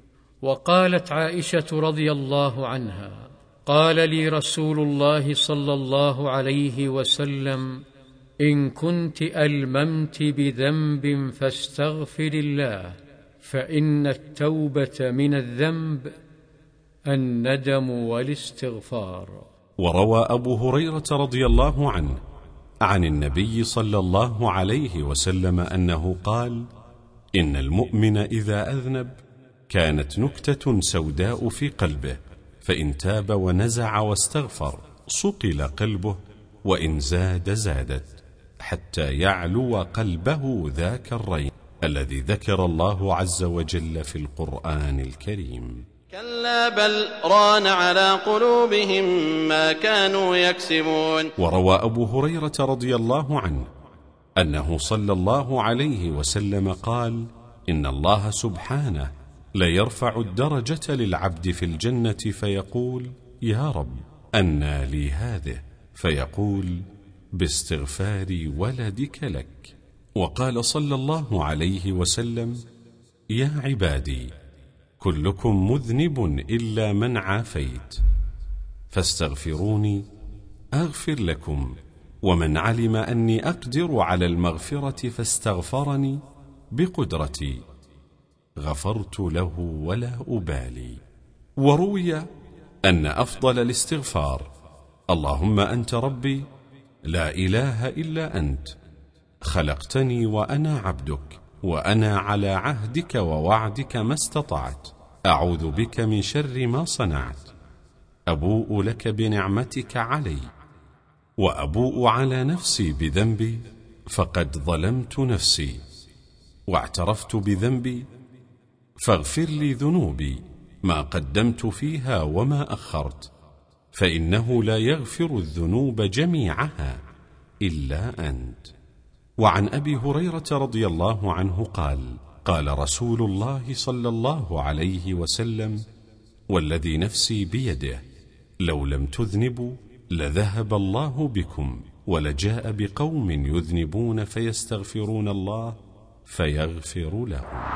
وقالت عائشة رضي الله عنها: قال لي رسول الله صلى الله عليه وسلم: إن كنت ألممت بذنب فاستغفر الله، فإن التوبة من الذنب الندم والاستغفار. وروى أبو هريرة رضي الله عنه عن النبي صلى الله عليه وسلم أنه قال: إن المؤمن إذا أذنب كانت نكتة سوداء في قلبه فإن تاب ونزع واستغفر صقل قلبه، وإن زاد زادت، حتى يعلو قلبه ذاك الرين الذي ذكر الله عز وجل في القرآن الكريم. كلا بل ران على قلوبهم ما كانوا يكسبون. وروى أبو هريرة رضي الله عنه أنه صلى الله عليه وسلم قال: إن الله سبحانه ليرفع الدرجة للعبد في الجنة فيقول: يا رب أنى لي هذه؟ فيقول: باستغفار ولدك لك. وقال صلى الله عليه وسلم: يا عبادي كلكم مذنب إلا من عافيت، فاستغفروني أغفر لكم، ومن علم أني أقدر على المغفرة فاستغفرني بقدرتي غفرت له ولا أبالي. وروي أن أفضل الاستغفار: اللهم أنت ربي لا إله إلا أنت، خلقتني وأنا عبدك، وأنا على عهدك ووعدك ما استطعت، أعوذ بك من شر ما صنعت، أبوء لك بنعمتك علي، وأبوء على نفسي بذنبي، فقد ظلمت نفسي واعترفت بذنبي، فاغفر لي ذنوبي ما قدمت فيها وما أخرت، فإنه لا يغفر الذنوب جميعها إلا أنت. وعن أبي هريرة رضي الله عنه قال: قال رسول الله صلى الله عليه وسلم: والذي نفسي بيده لو لم تذنبوا لذهب الله بكم، ولجاء بقوم يذنبون فيستغفرون الله فيغفر لهم.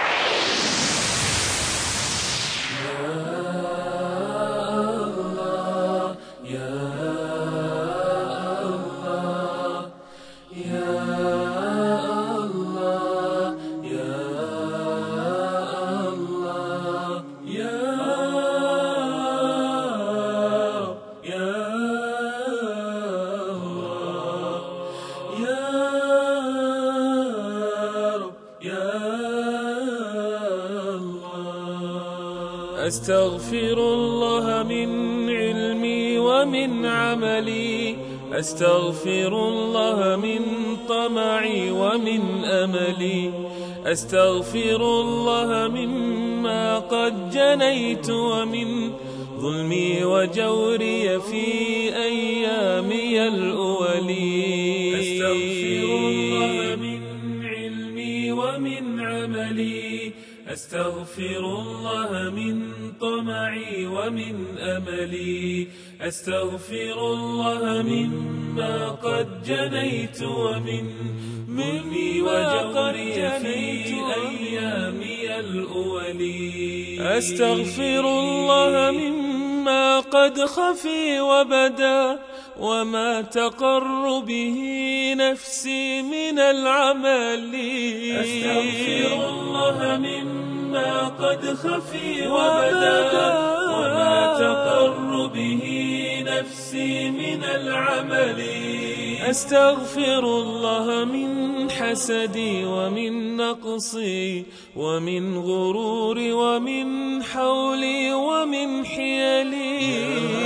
أستغفر الله من علمي ومن عملي، أستغفر الله من طمعي ومن أملي، أستغفر الله مما قد جنيت ومن ظلمي وجوري في أيامي الأولي. أستغفر الله من علمي ومن عملي، أستغفر الله من طمعي ومن أملي، أستغفر الله مما قد جنيت ومن ظلمي وجوري في أيامي الأولي. أستغفر الله مما قد خفي وبدا وما تقر به نفسي من العمل. أستغفر الله مما قد خفي وبدا وما تقر به نفسي من العمل. أستغفر الله من حسدي ومن نقصي ومن غروري ومن حولي ومن حيلي.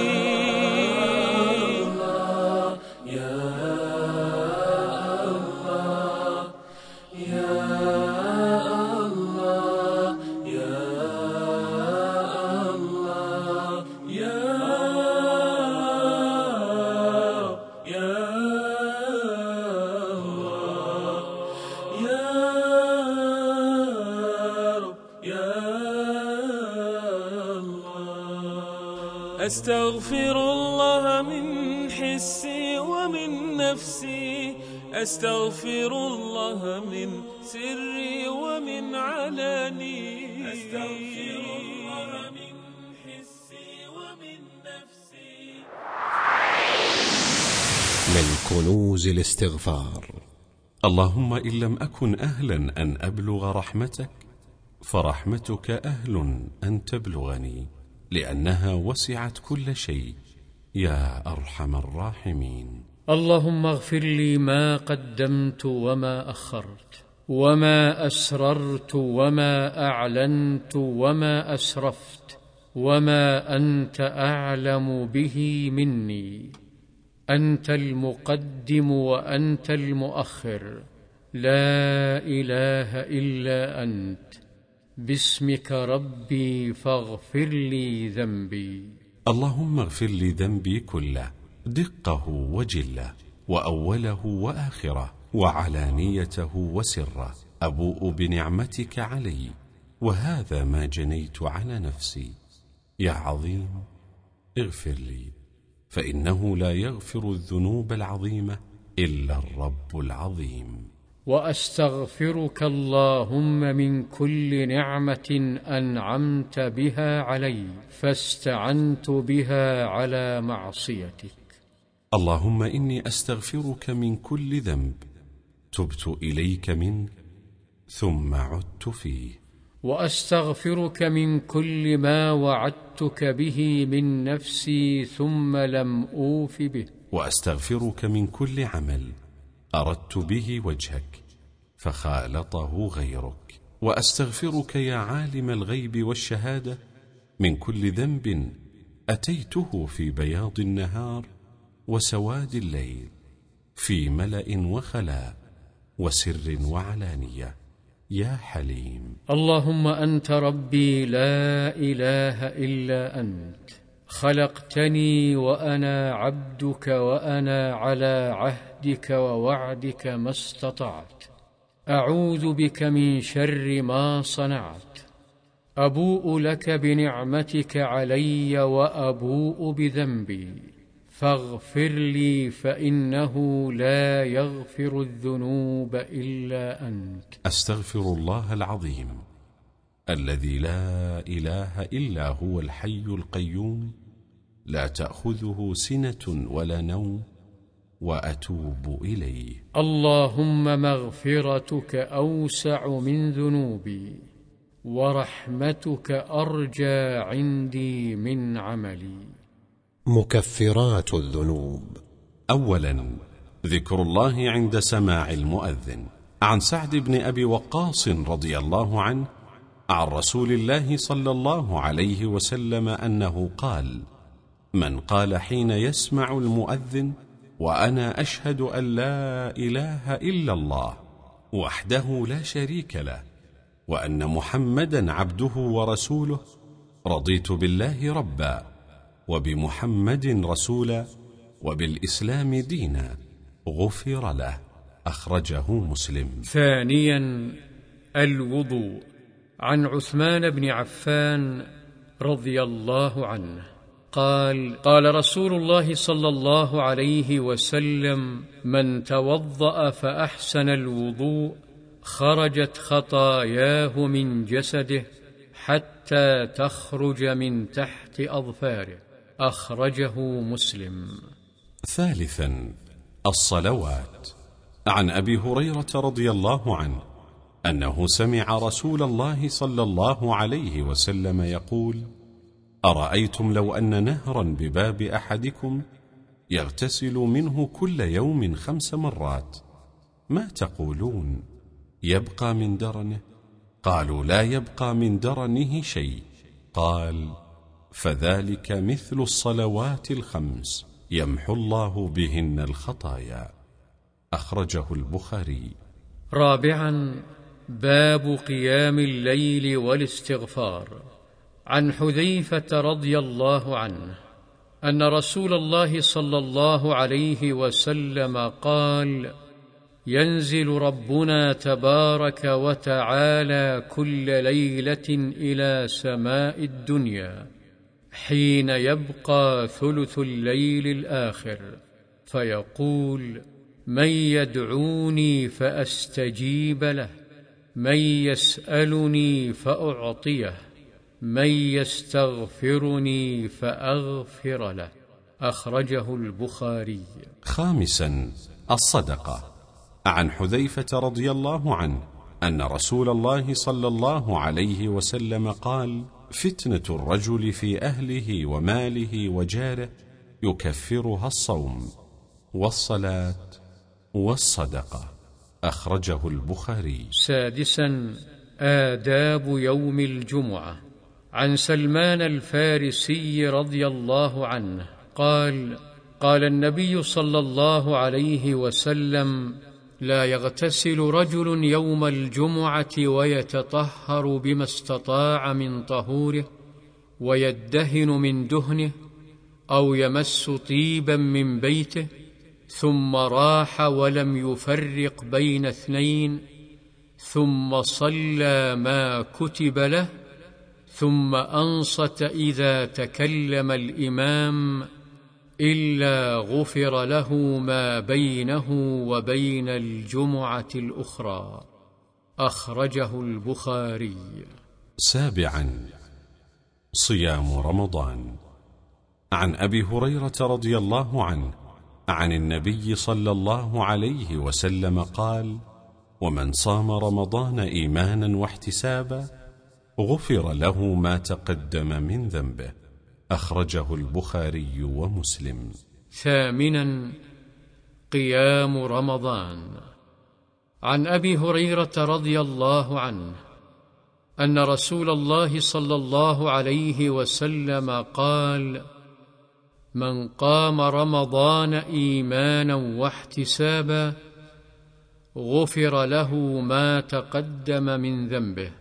أستغفر الله من حسي ومن نفسي، أستغفر الله من سري ومن علاني. أستغفر الله من حسي ومن نفسي. من كنوز الاستغفار: اللهم إن لم أكن أهلا أن أبلغ رحمتك فرحمتك أهل أن تبلغني، لأنها وسعت كل شيء يا أرحم الراحمين. اللهم اغفر لي ما قدمت وما أخرت، وما أسررت وما أعلنت وما أسرفت، وما أنت أعلم به مني، أنت المقدم وأنت المؤخر، لا إله إلا أنت، باسمك ربي فاغفر لي ذنبي. اللهم اغفر لي ذنبي كله، دقه وجله، وأوله وآخره، وعلانيته وسره. أبوء بنعمتك علي، وهذا ما جنيت على نفسي. يا عظيم اغفر لي، فإنه لا يغفر الذنوب العظيمة إلا الرب العظيم. وأستغفرك اللهم من كل نعمة أنعمت بها علي فاستعنت بها على معصيتك. اللهم إني أستغفرك من كل ذنب تبت إليك منه ثم عدت فيه. وأستغفرك من كل ما وعدتك به من نفسي ثم لم أوف به. وأستغفرك من كل عمل أردت به وجهك فخالطه غيرك. وأستغفرك يا عالم الغيب والشهادة من كل ذنب أتيته في بياض النهار وسواد الليل، في ملأ وخلاء، وسر وعلانية، يا حليم. اللهم أنت ربي لا إله إلا أنت، خلقتني وأنا عبدك، وأنا على عهدك ووعدك ما استطعت. أعوذ بك من شر ما صنعت. أبوء لك بنعمتك علي وأبوء بذنبي، فاغفر لي فإنه لا يغفر الذنوب إلا أنت. أستغفر الله العظيم الذي لا إله إلا هو الحي القيوم، لا تأخذه سنة ولا نوم، وأتوب إليه. اللهم مغفرتك أوسع من ذنوبي، ورحمتك أرجى عندي من عملي. مكفرات الذنوب. أولا ذكر الله عند سماع المؤذن. عن سعد بن أبي وقاص رضي الله عنه عن رسول الله صلى الله عليه وسلم أنه قال: من قال حين يسمع المؤذن: وأنا أشهد أن لا إله إلا الله وحده لا شريك له، وأن محمدا عبده ورسوله، رضيت بالله ربا، وبمحمد رسولا، وبالإسلام دينا، غفر له. أخرجه مسلم. ثانيا الوضوء. عن عثمان بن عفان رضي الله عنه قال: قال رسول الله صلى الله عليه وسلم: من توضأ فأحسن الوضوء خرجت خطاياه من جسده حتى تخرج من تحت أظفاره. أخرجه مسلم. ثالثا الصلوات. عن أبي هريرة رضي الله عنه أنه سمع رسول الله صلى الله عليه وسلم يقول: أرأيتم لو أن نهرا بباب أحدكم يغتسل منه كل يوم 5 مرات، ما تقولون؟ يبقى من درنه؟ قالوا: لا يبقى من درنه شيء. قال: فذلك مثل الصلوات 5 يمحو الله بهن الخطايا. أخرجه البخاري. رابعا باب قيام الليل والاستغفار. عن حذيفة رضي الله عنه أن رسول الله صلى الله عليه وسلم قال: ينزل ربنا تبارك وتعالى كل ليلة إلى سماء الدنيا حين يبقى ثلث الليل الآخر، فيقول: من يدعوني فأستجيب له، من يسألني فأعطيه، من يستغفرني فأغفر له. أخرجه البخاري. خامسا الصدقة. عن حذيفة رضي الله عنه أن رسول الله صلى الله عليه وسلم قال: فتنة الرجل في أهله وماله وجاره يكفرها الصوم والصلاة والصدقة. أخرجه البخاري. سادسا آداب يوم الجمعة. عن سلمان الفارسي رضي الله عنه قال: قال النبي صلى الله عليه وسلم: لا يغتسل رجل يوم الجمعة ويتطهر بما استطاع من طهوره ويدهن من دهنه أو يمس طيبا من بيته ثم راح ولم يفرق بين اثنين ثم صلى ما كتب له ثم أنصت إذا تكلم الإمام إلا غفر له ما بينه وبين الجمعة الأخرى. أخرجه البخاري. 7. صيام رمضان. عن أبي هريرة رضي الله عنه عن النبي صلى الله عليه وسلم قال: ومن صام رمضان إيمانا واحتسابا غفر له ما تقدم من ذنبه. أخرجه البخاري ومسلم. 8. قيام رمضان. عن أبي هريرة رضي الله عنه أن رسول الله صلى الله عليه وسلم قال: من قام رمضان إيمانا واحتسابا غفر له ما تقدم من ذنبه.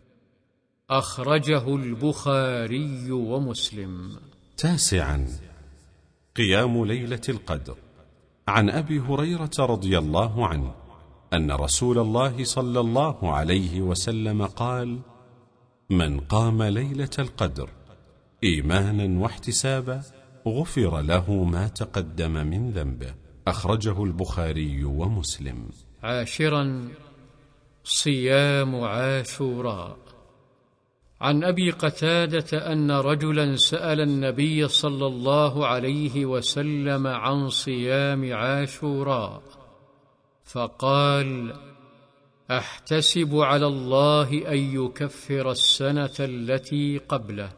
أخرجه البخاري ومسلم. 9. قيام ليلة القدر. عن أبي هريرة رضي الله عنه أن رسول الله صلى الله عليه وسلم قال: من قام ليلة القدر إيمانا واحتسابا غفر له ما تقدم من ذنبه. أخرجه البخاري ومسلم. 10. صيام عاشوراء. عن أبي قتادة أن رجلا سأل النبي صلى الله عليه وسلم عن صيام عاشوراء فقال: أحتسب على الله أن يكفر السنة التي قبله.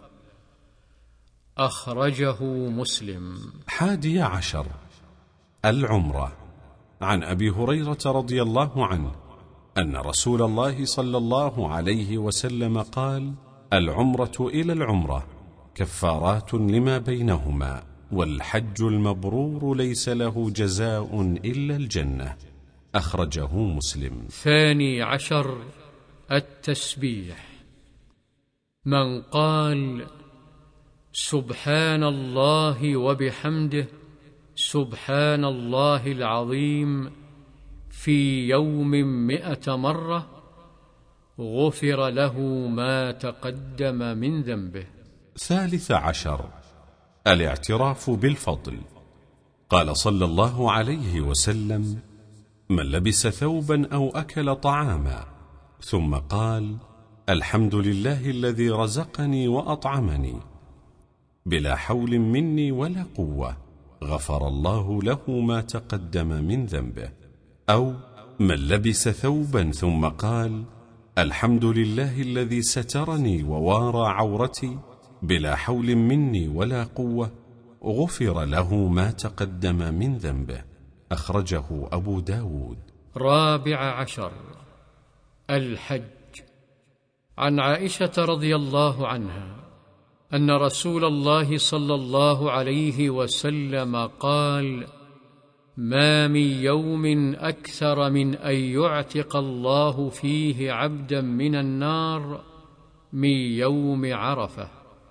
أخرجه مسلم. 11. العمرة. عن أبي هريرة رضي الله عنه أن رسول الله صلى الله عليه وسلم قال: العمرة إلى العمرة كفارات لما بينهما، والحج المبرور ليس له جزاء إلا الجنة. أخرجه مسلم. 12. التسبيح. من قال: سبحان الله وبحمده سبحان الله العظيم في يوم 100 مرة غفر له ما تقدم من ذنبه. 13. الاعتراف بالفضل. قال صلى الله عليه وسلم: من لبس ثوبا أو أكل طعاما ثم قال: الحمد لله الذي رزقني وأطعمني بلا حول مني ولا قوة غفر الله له ما تقدم من ذنبه. أو من لبس ثوبا ثم قال: الحمد لله الذي سترني ووارى عورتي بلا حول مني ولا قوة غفر له ما تقدم من ذنبه. أخرجه أبو داود. 14. الحج. عن عائشة رضي الله عنها أن رسول الله صلى الله عليه وسلم قال: ما من يوم أكثر من أن يعتق الله فيه عبدا من النار من يوم عرفة،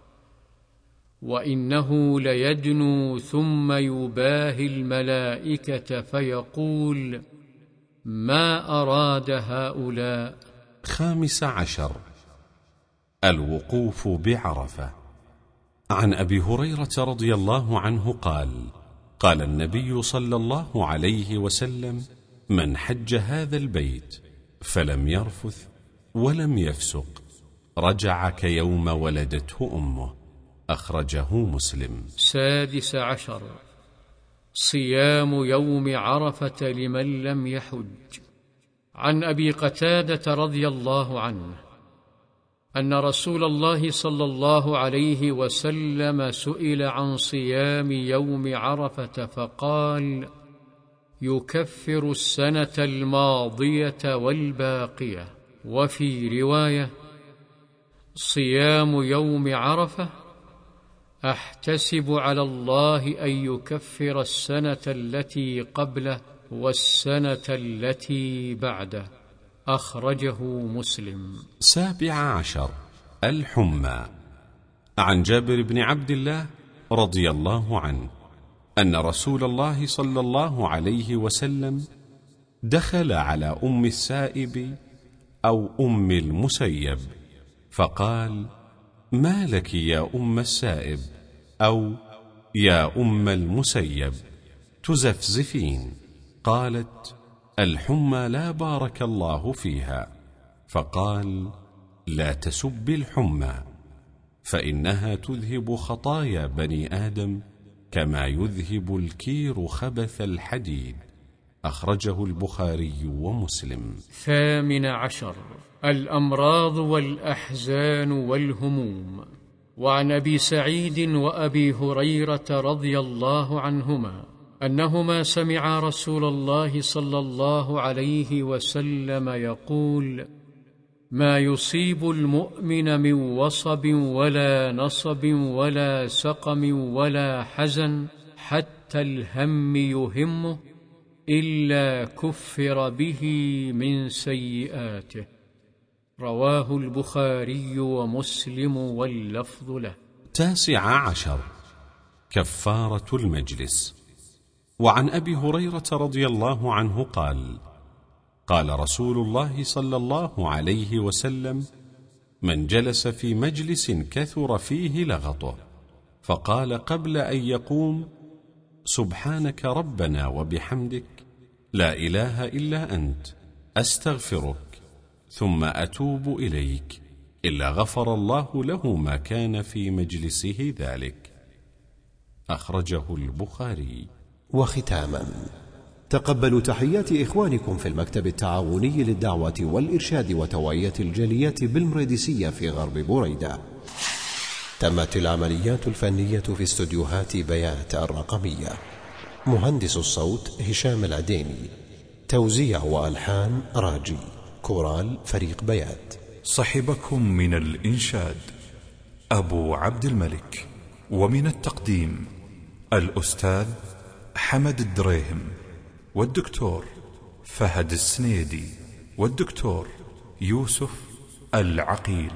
وإنه ليدنو ثم يباهي الملائكة فيقول: ما أراد هؤلاء. 15. الوقوف بعرفة. عن أبي هريرة رضي الله عنه قال: قال النبي صلى الله عليه وسلم: من حج هذا البيت فلم يرفث ولم يفسق رجع كيوم ولدته أمه. أخرجه مسلم. 16. صيام يوم عرفة لمن لم يحج. عن أبي قتادة رضي الله عنه أن رسول الله صلى الله عليه وسلم سئل عن صيام يوم عرفة فقال: يكفر السنة الماضية والباقية. وفي رواية: صيام يوم عرفة أحتسب على الله أن يكفر السنة التي قبله والسنة التي بعده. أخرجه مسلم. 17. الحمى. عن جابر بن عبد الله رضي الله عنه أن رسول الله صلى الله عليه وسلم دخل على أم السائب أو أم المسيب فقال: ما لك يا أم السائب أو يا أم المسيب تزفزفين؟ قالت: الحمى لا بارك الله فيها. فقال: لا تسب الحمى، فإنها تذهب خطايا بني آدم كما يذهب الكير خبث الحديد. أخرجه البخاري ومسلم. 18. الأمراض والأحزان والهموم. وعن أبي سعيد وأبي هريرة رضي الله عنهما أنهما سمعا رسول الله صلى الله عليه وسلم يقول: ما يصيب المؤمن من وصب ولا نصب ولا سقم ولا حزن حتى الهم يهمه إلا كفر به من سيئاته. رواه البخاري ومسلم واللفظ له. 19. كفارة المجلس. وعن أبي هريرة رضي الله عنه قال: قال رسول الله صلى الله عليه وسلم: من جلس في مجلس كثر فيه لغطه فقال قبل أن يقوم: سبحانك ربنا وبحمدك، لا إله إلا أنت، أستغفرك، ثم أتوب إليك، إلا غفر الله له ما كان في مجلسه ذلك. أخرجه البخاري. وختاما، تقبلوا تحيات إخوانكم في المكتب التعاوني للدعوة والإرشاد وتوعية الجاليات بالمريدسية في غرب بريدة. تمت العمليات الفنية في استوديوهات بيات الرقمية. مهندس الصوت هشام العديني، توزيع وألحان راجي، كورال فريق بيات. صحبكم من الإنشاد أبو عبد الملك، ومن التقديم الأستاذ حمد الدريهم، والدكتور فهد السنيدي، والدكتور يوسف العقيل،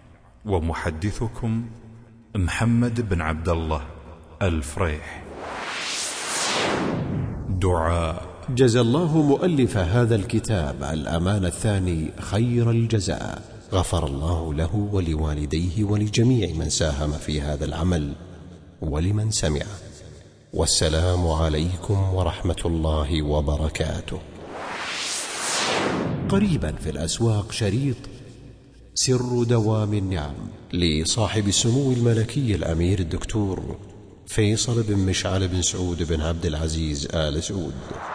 ومحدثكم محمد بن عبد الله الفريح. دعاء. جزى الله مؤلف هذا الكتاب الأمان الثاني خير الجزاء، غفر الله له ولوالديه ولجميع من ساهم في هذا العمل ولمن سمع. والسلام عليكم ورحمة الله وبركاته. قريبا في الأسواق شريط سر دوام النعم لصاحب السمو الملكي الأمير الدكتور فيصل بن مشعل بن سعود بن عبد العزيز آل سعود.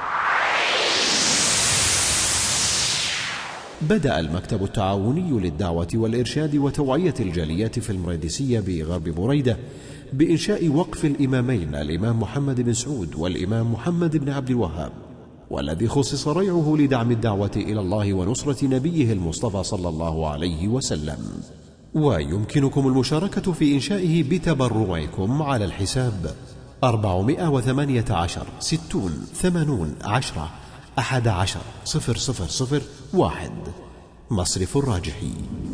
بدأ المكتب التعاوني للدعوة والإرشاد وتوعية الجاليات في المريدسية بغرب بريدة بإنشاء وقف الإمامين الإمام محمد بن سعود والإمام محمد بن عبد الوهاب، والذي خصص ريعه لدعم الدعوة إلى الله ونصرة نبيه المصطفى صلى الله عليه وسلم. ويمكنكم المشاركة في إنشائه بتبرعكم على الحساب 418 60 80 10 11 0001 مصرف الراجحي.